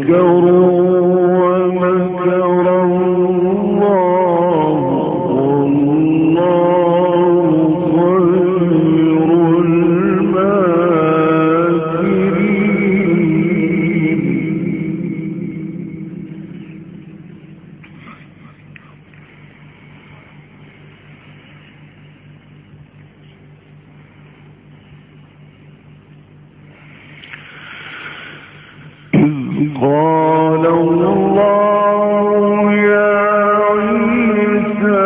قال الله يا عيسى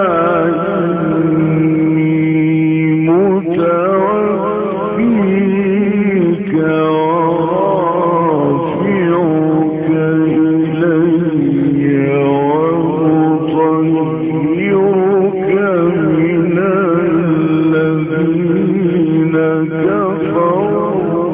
إني متوفيك ورافعك إلي ومطهرك من الذين كفروا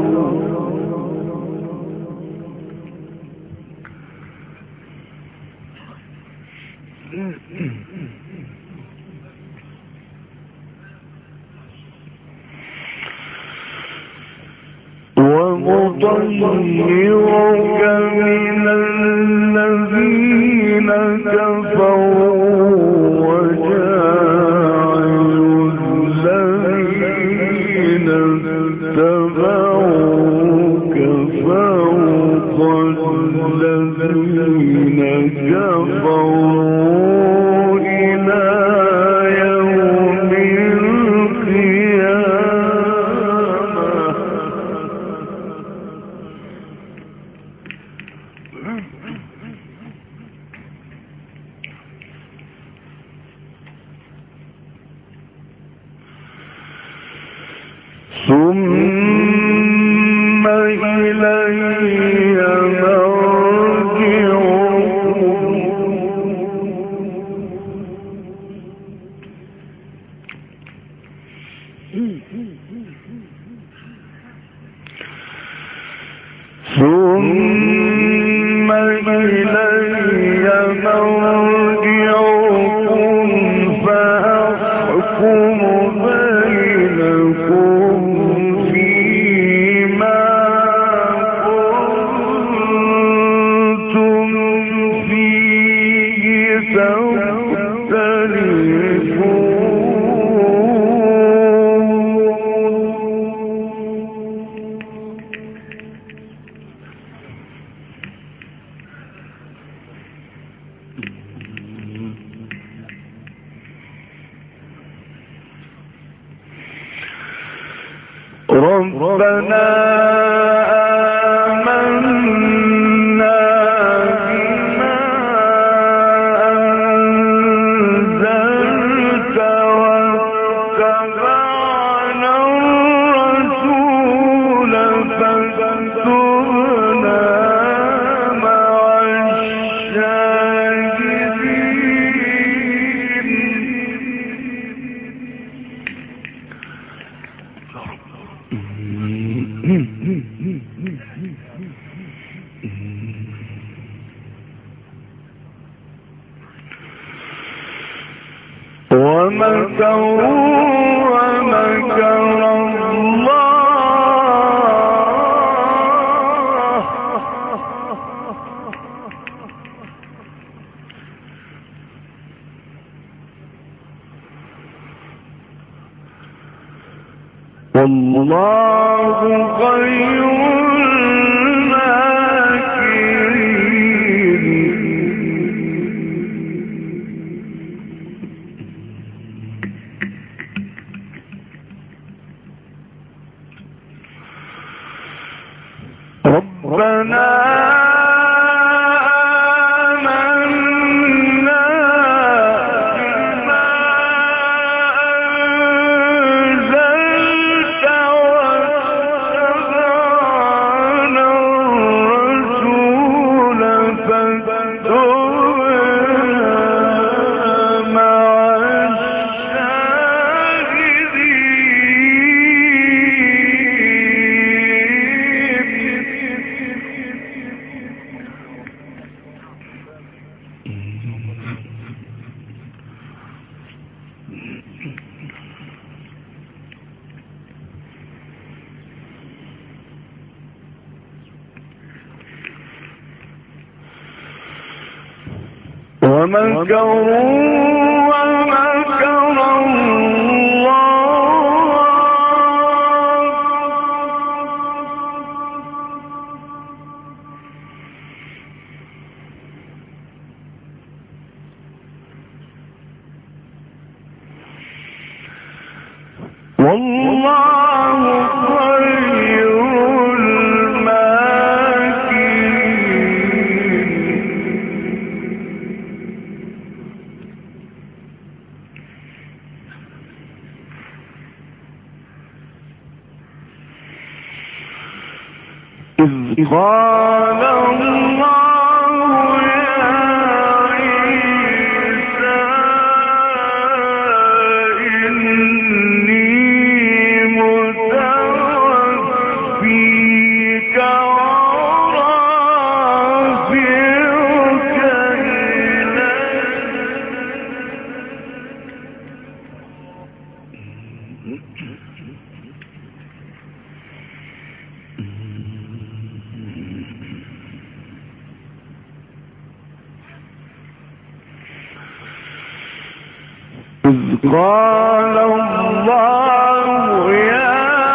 وجاعل الذين اتبعوك فوق الذين كفروا إلى يوم القيامة ثم إلي مرجعكم فأحكم بينكم فيما كنتم فيه تختلفون ربنا آمنا بما أنزلت واتبعنا الرسول فاكتبنا مع ومكروا ومكر الله والله خير ربنا آمنا بما أنزلت واتبعنا الرسول فاكتبنا مع الشاهدين ومكروا ومكر والله خير الماكرين. إذ قال الله يا عيسى إني متوفيك ورافعك إذ قال الله يا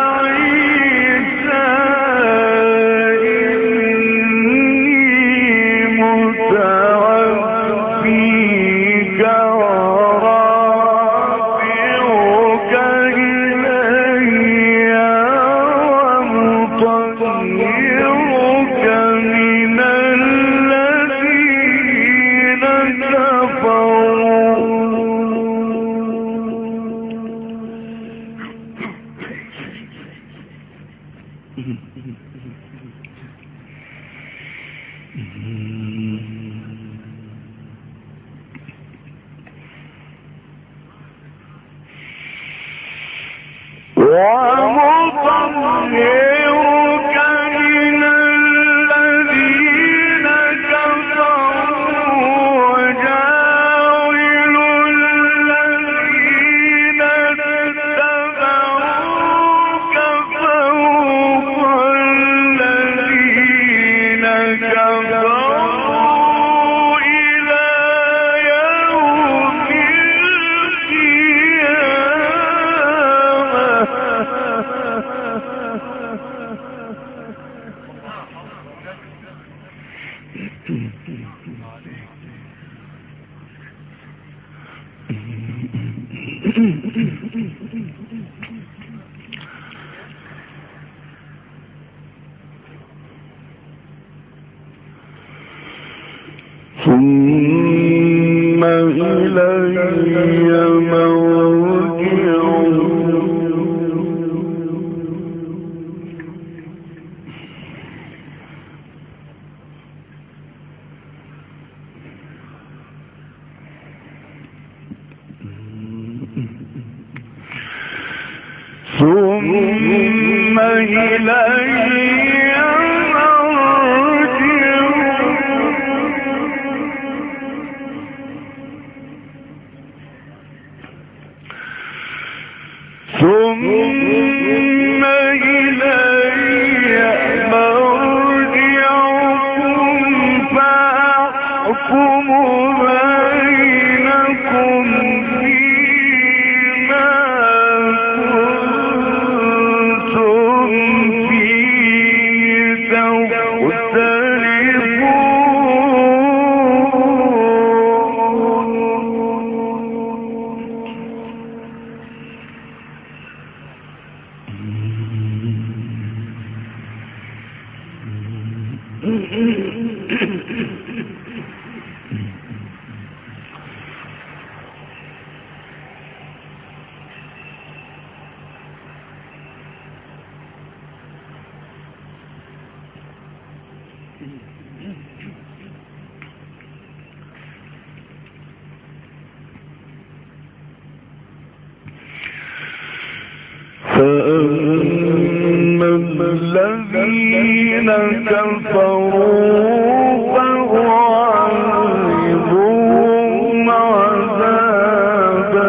عيسى إني متوفيك ورافعك إلي ومطهرك من الذين كفروا ومطهرك من الذين كفروا وجاعل الذين اتبعوك فوق الذين كفروا إلى يوم ثم إلي مرجعكم فأحكم بينكم فيما كنتم فيه فأما الذين كفروا فأعذبهم عذابا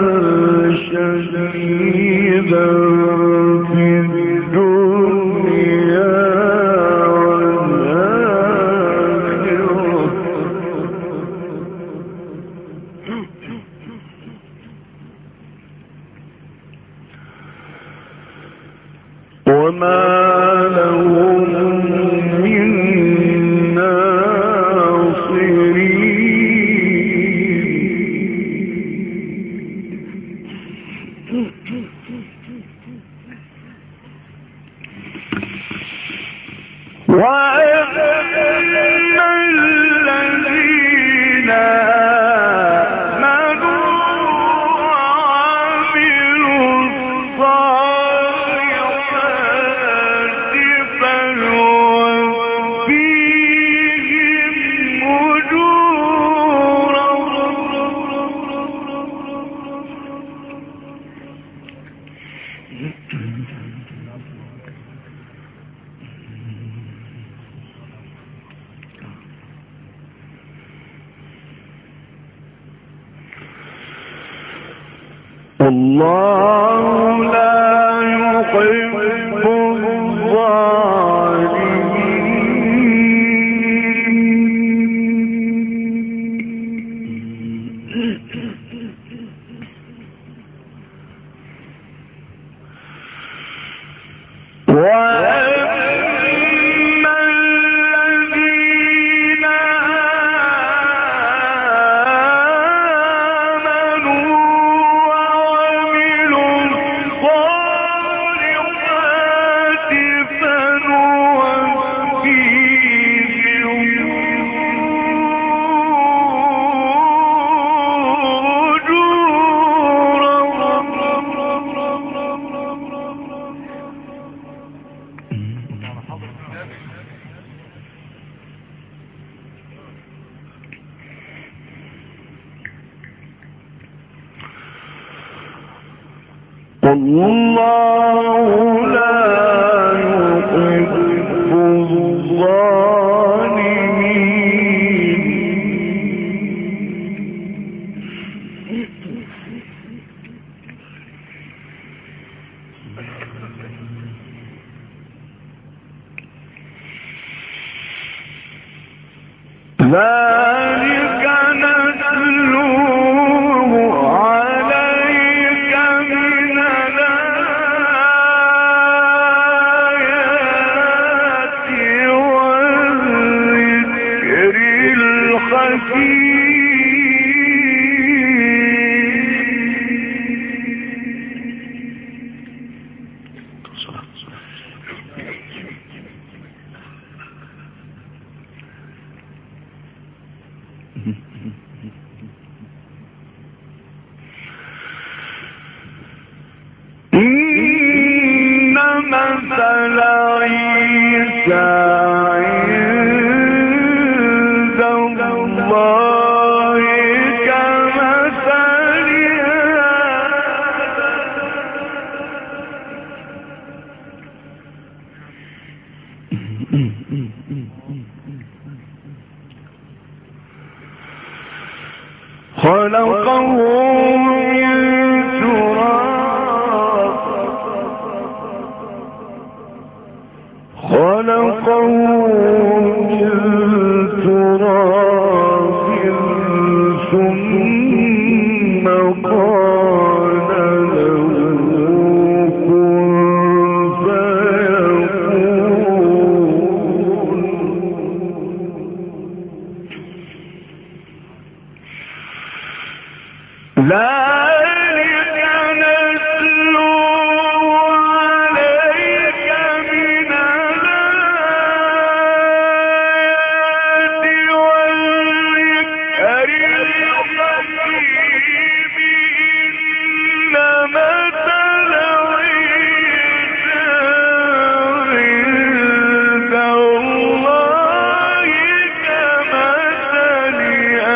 شديدا في الدنيا والآخرة والله لا يحب والله لا يحب ذلك نتلوه عليك من الآيات والذكر الحكيم. إن مثل عيسى عند الله كمثل خلقه من تراب ثم قال له كن فيكون. ذلك نتلوه عليك من الآيات والذكر الحكيم. إن مثل عيسى عند الله كمثل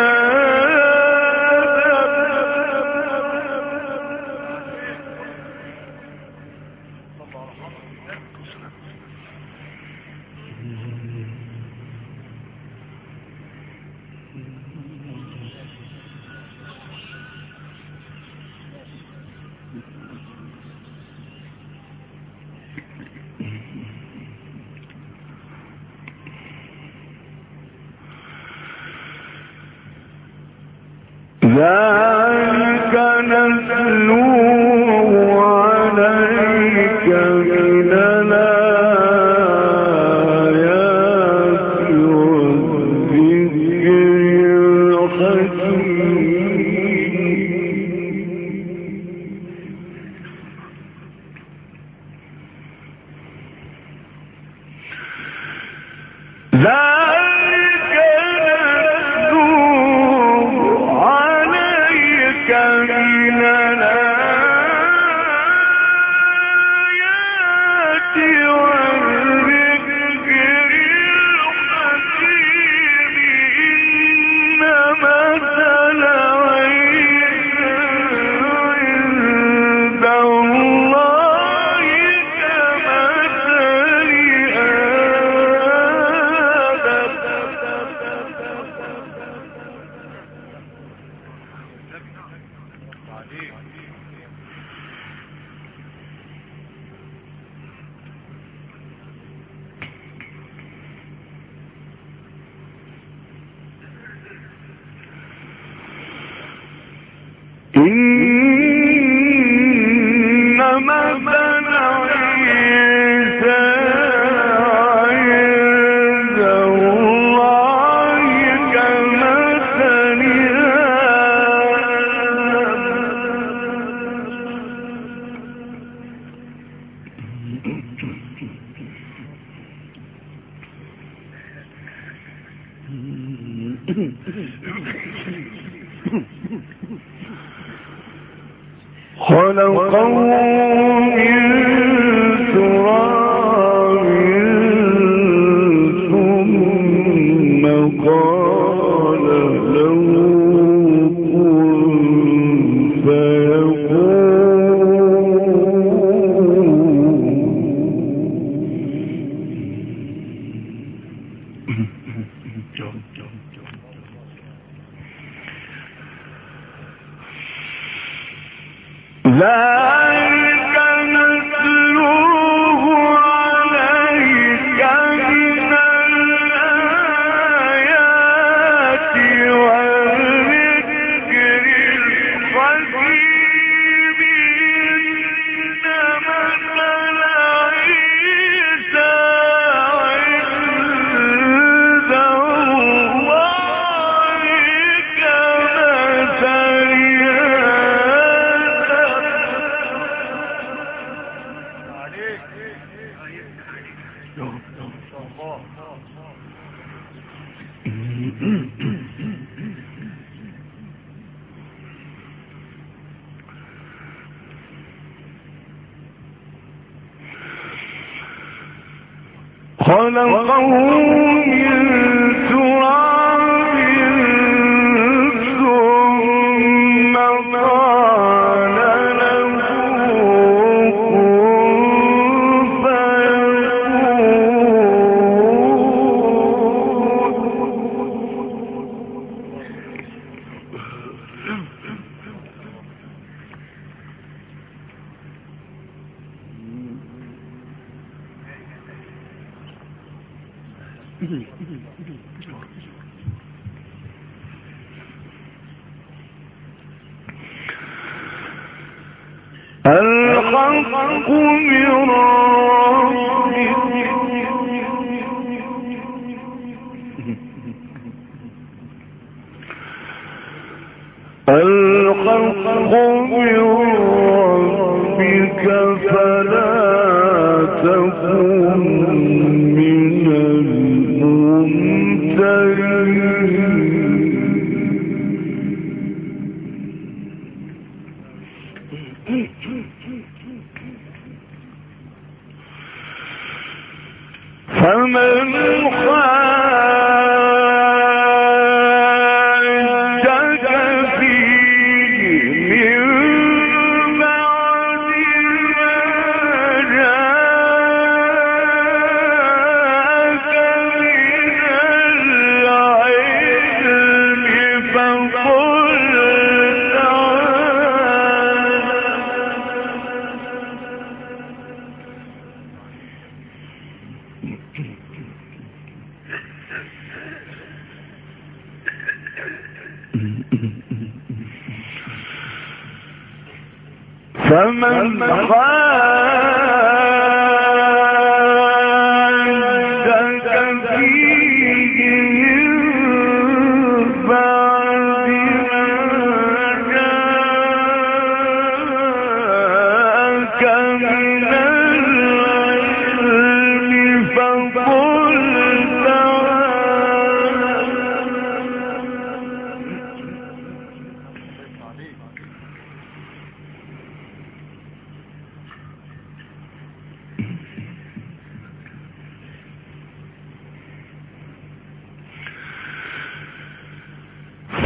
ذلك نتلوه عليك من الآيات والذكر الحكيم. ذلك نتلوه عليك من الآيات والذكر الحكيم إن مثل عيسى عند الله كمثل إن مثل عيسى عند الله كمثل خلقه من تراب ثم قال له كن ذلك نتلوه عليك من الآيات والذكر الحكيم إن مثل عيسى عند الله كمثل خلقه من تراب ثم قال له كن الحق من ربك الحق من ربك فلا تكن من الممترين فمن حاجك فيه من بعد ما جاءك من العلم فقل فمن حاجك فيه من بعد ما جاءك من العلم فقل تعالوا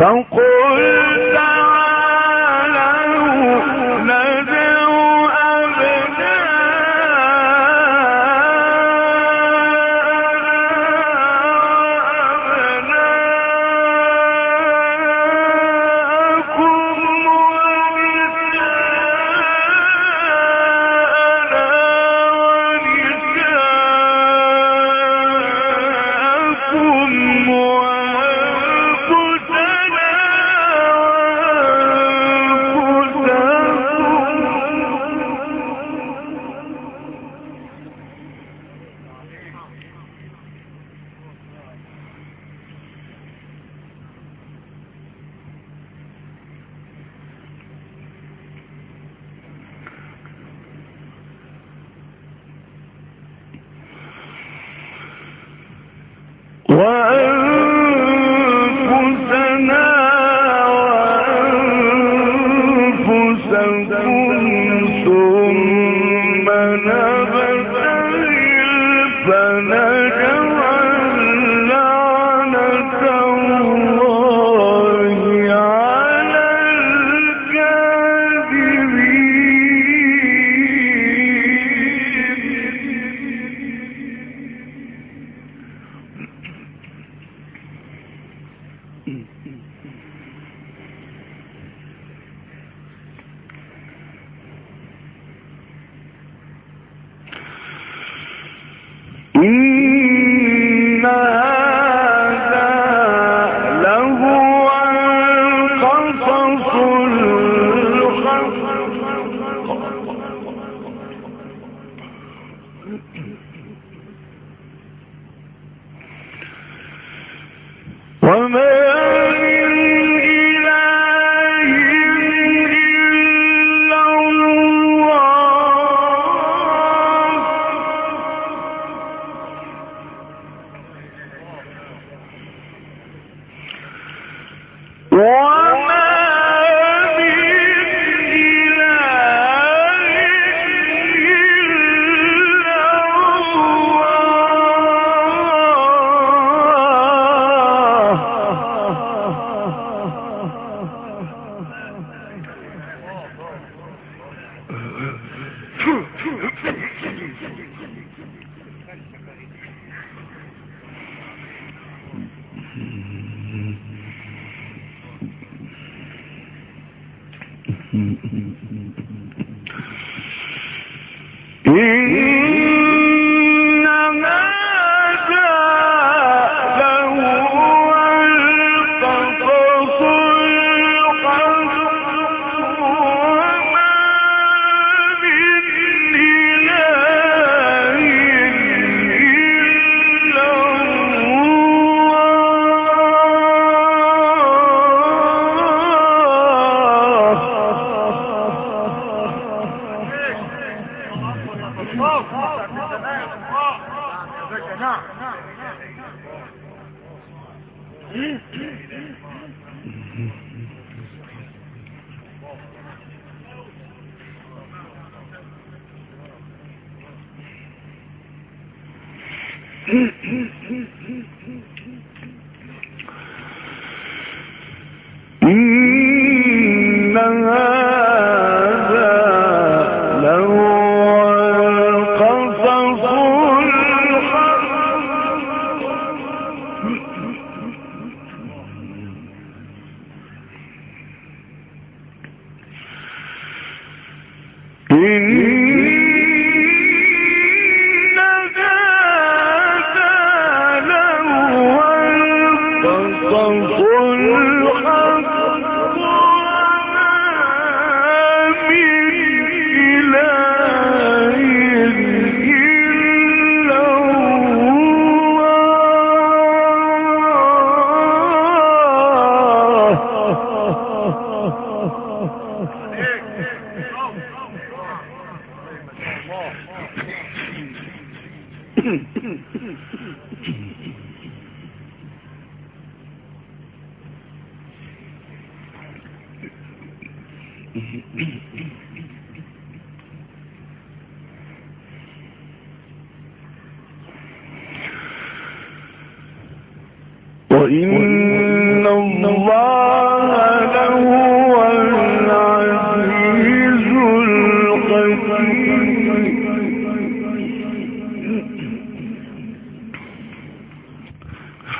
وإن الله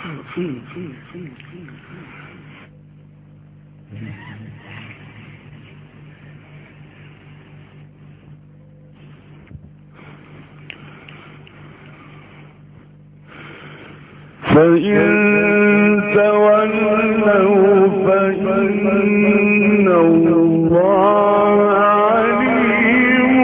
فإن تولوا فإن الله عليم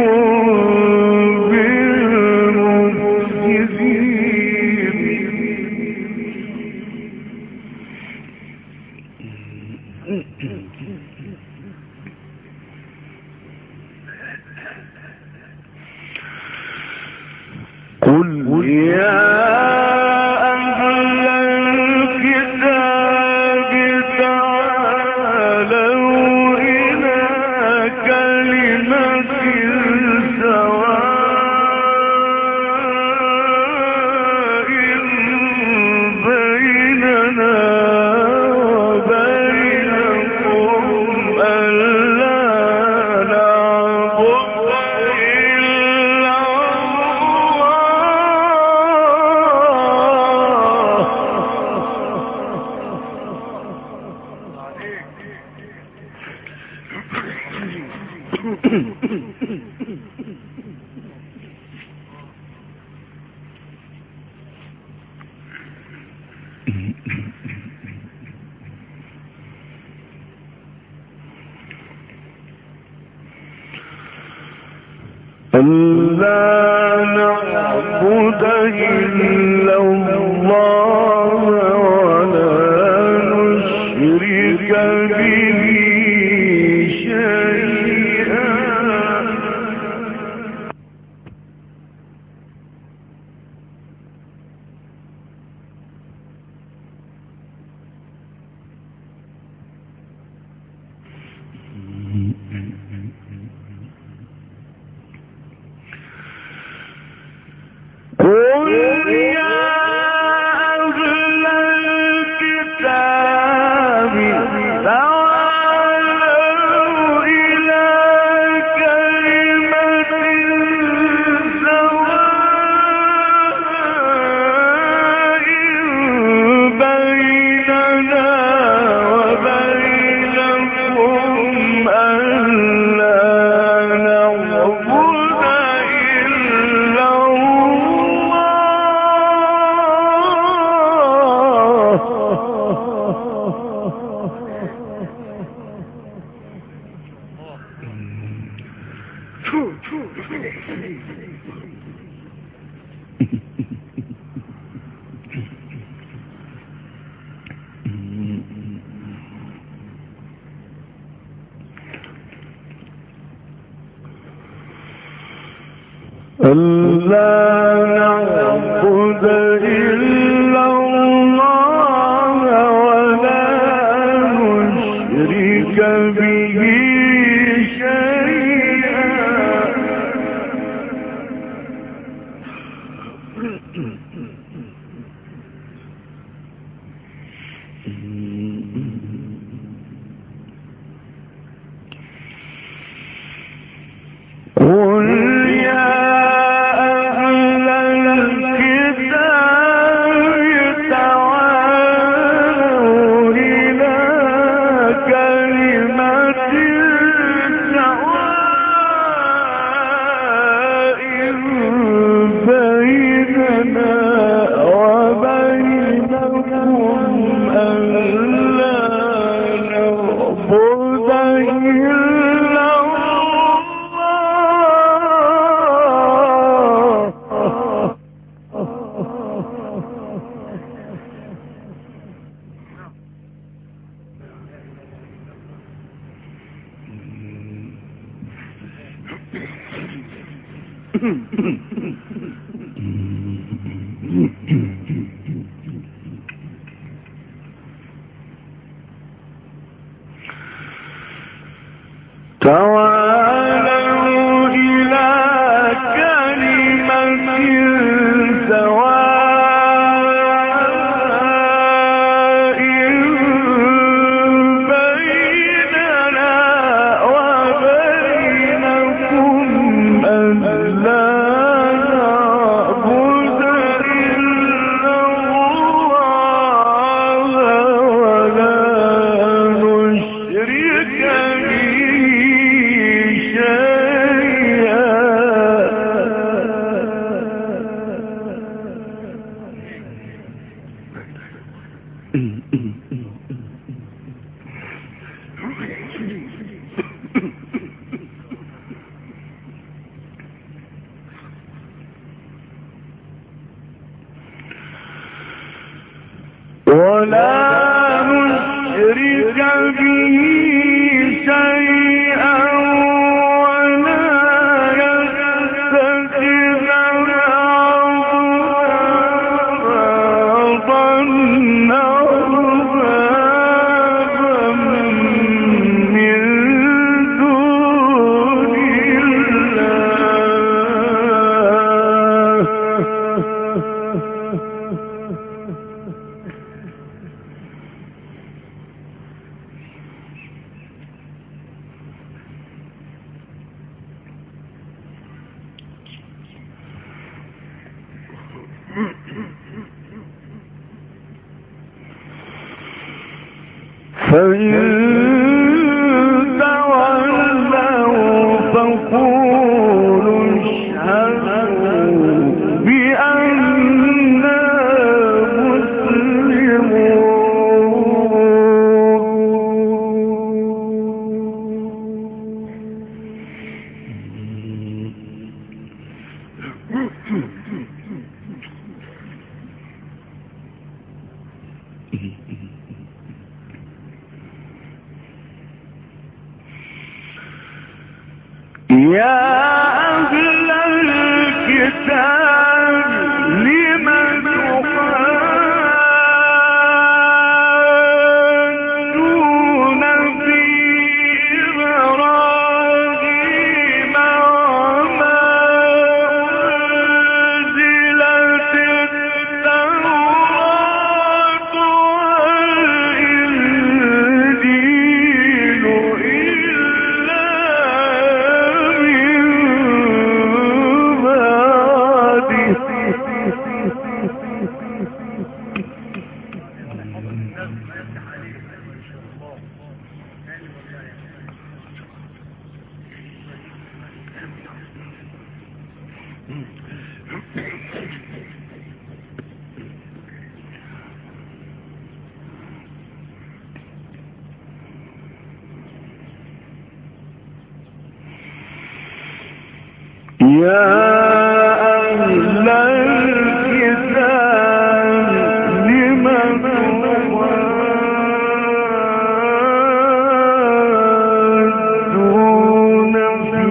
بالمفسدين. قل يا ألا نعبد إلا الله ولا نشرك به شيئا. قل يا أهل الكتاب تعالوا إلى كلمة سواء بيننا وبينكم ألا نعبد إلا نعبد إلا الله ولا نشرك به شيئا. قل يا أهل الكتاب تعالوا إلى كلمة سواء بيننا وبينكم ألا نعبد إلا تعالوا إلى كلمة سواء بيننا وبينكم ألا ولا نشرك به شيئا ولا يتخذ بعضنا أربابا من دون فإن تولوا فقولوا اشهدوا بأننا يا أهل الكتاب لم تحاجون في إبراهيم وما أنزلت التوراة والإنجيل إلا يا أهل الكتاب لم تحاجون في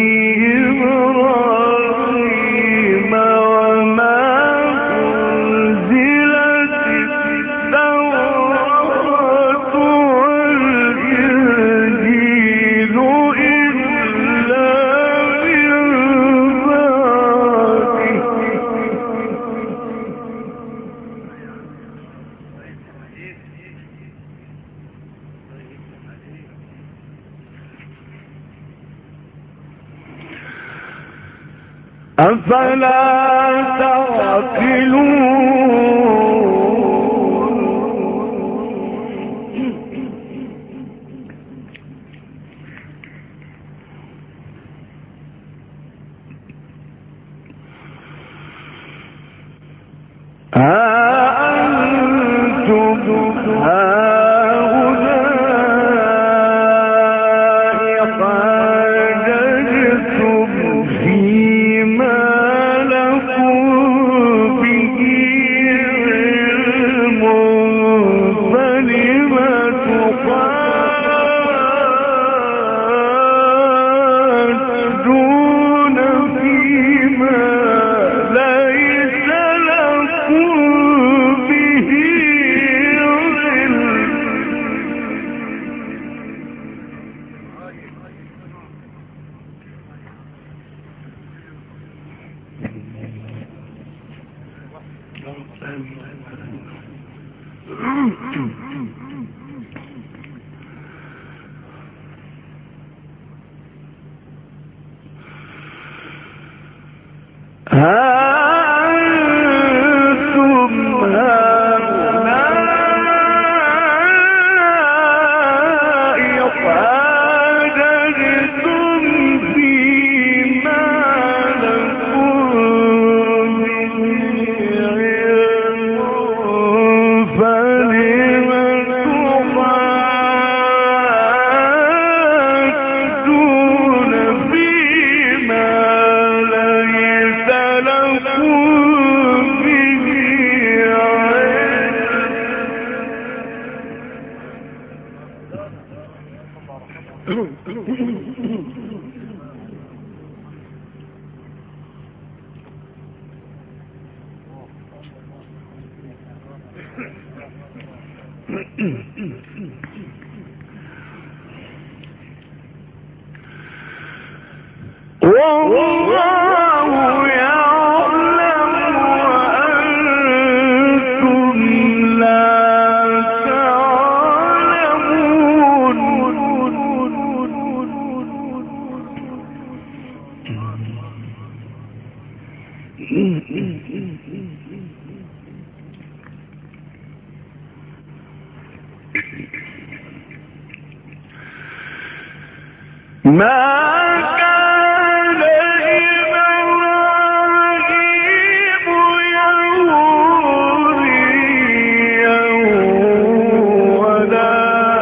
إبراهيم وما أنزلت التوراة والإنجيل إلا أفلا تعقلون أنتم هؤلاء حاججتم فيما لكم به علم فلم تحاجون فيما ليس لكم به علم أنتم هؤلاء حاججتم فيما لكم به علم فلم والله يعلم وأنتم لا تعلمون ما كان إبراهيم يهوديا ولا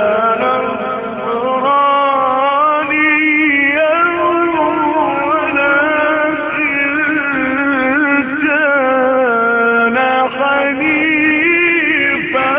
نصرانيا ولكن كان حنيفا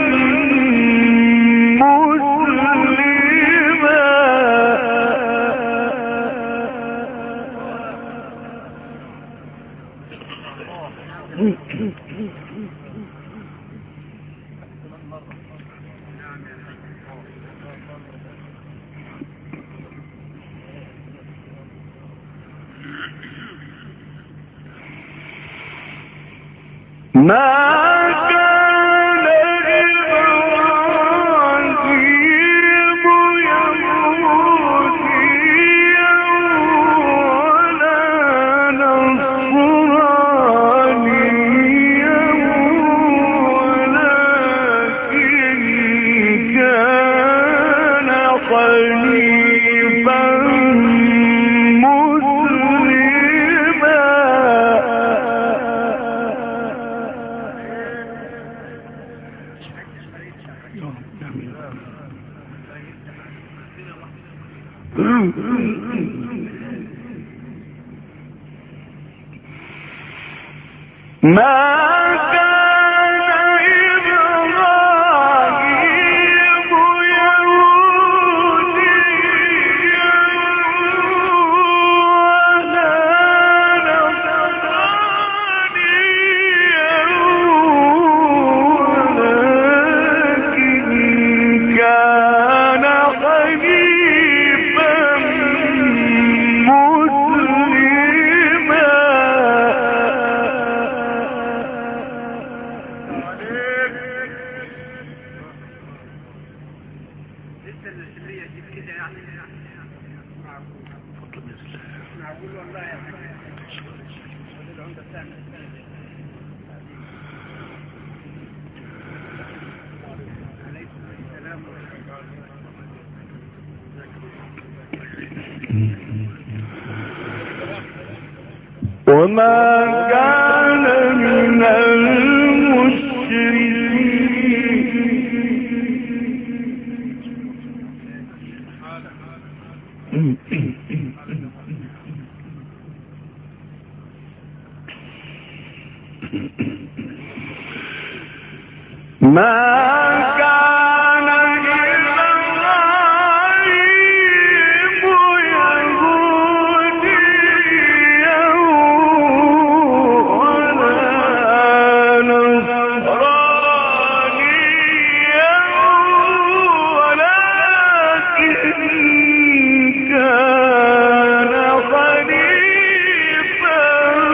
ما كان إبراهيم يهوديا ولا نصرانيا ولكن كان حنيفا ما كان إبراهيم يهوديا ولا نصرانيا ولكن كان حنيفا وما كان من المشركين ما كان إبراهيم يهوديا ولا نصرانيا ولكن كان حنيفا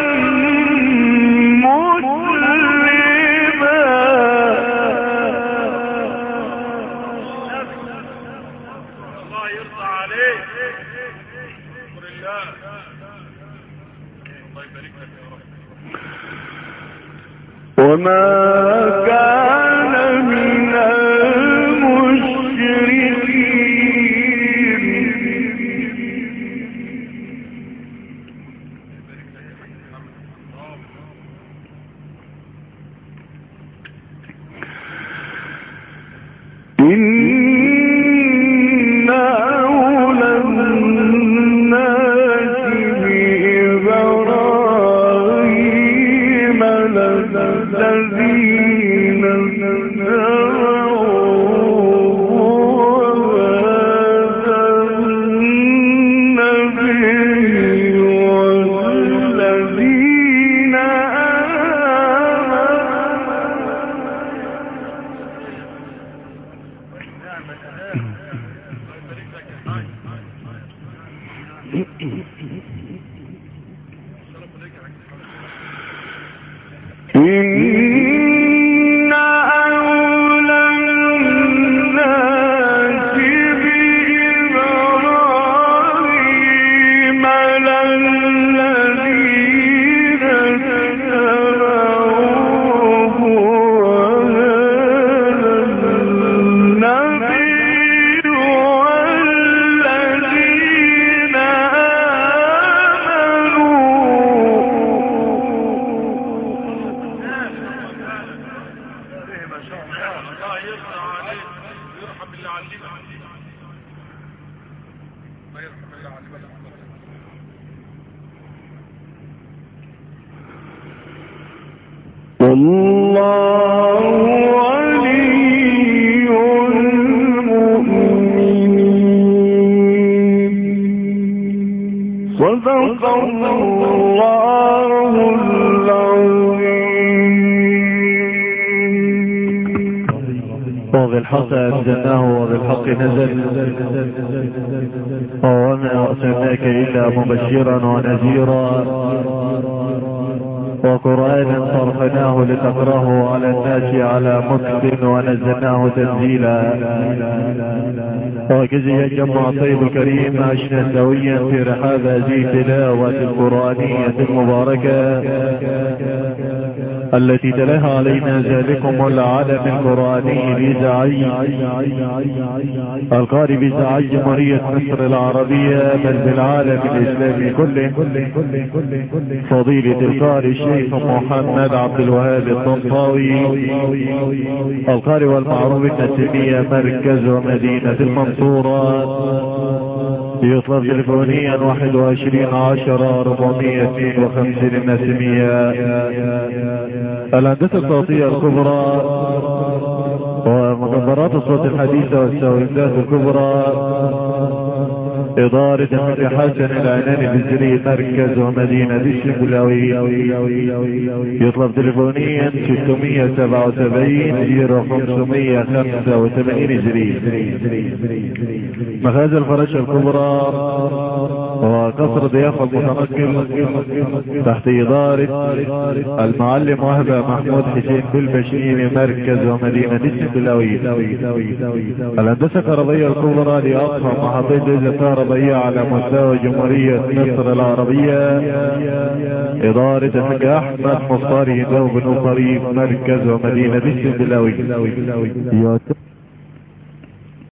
وما كان من المشركين إن أولى الناس بإبراهيم للذين إن أولى الناس بإبراهيم للذين اتبعوه وهذا النبي والذين والله ولي المؤمنين صدق الله العظيم. وبالحق أنزلناه وبالحق نزل وما أرسلناك إلا مبشرا ونذيرا وقرآنا صرفناه لتقرأه على الناس على مكث ونزلناه تنزيلا. وجزي جمع الطيب الكريم عشنا سويا في رحاب هذه التلاوة القرآنية المباركة التي تلاها علينا ذلكم العالم القرآني الإذاعي القارئ بإذاعي جمهورية مصر العربية بل بالعالم الإسلامي كله فضيلة القارئ الشيخ محمد عبد الوهاب الطنطاوي القارئ والمعروف النسيمية مركز ومدينة المنصورة. يطلب تلفونيا 2110-452 النسيمية. الهندسة الصوتية الكبرى ومكبرات الصوت الحديثة والسويدات الكبرى إدارة الملك حسن العناني بالزري مركز ومدينة الشبلاوي. يطلب تلفونيا 677-0585 جري. مخازن الفراشة الكبرى وقصر ضيافة المتنقل تحت إدارة المعلم وهبة محمود حسين بالبشير مركز ومدينة الشبلاوي. الهندسة الكهربائية الكبرى لأضخم محطات الكهربائية على مستوى جمهورية مصر العربية إدارة الحاج أحمد مختار هنداو بن طريق مركز ومدينة الشبلاوي.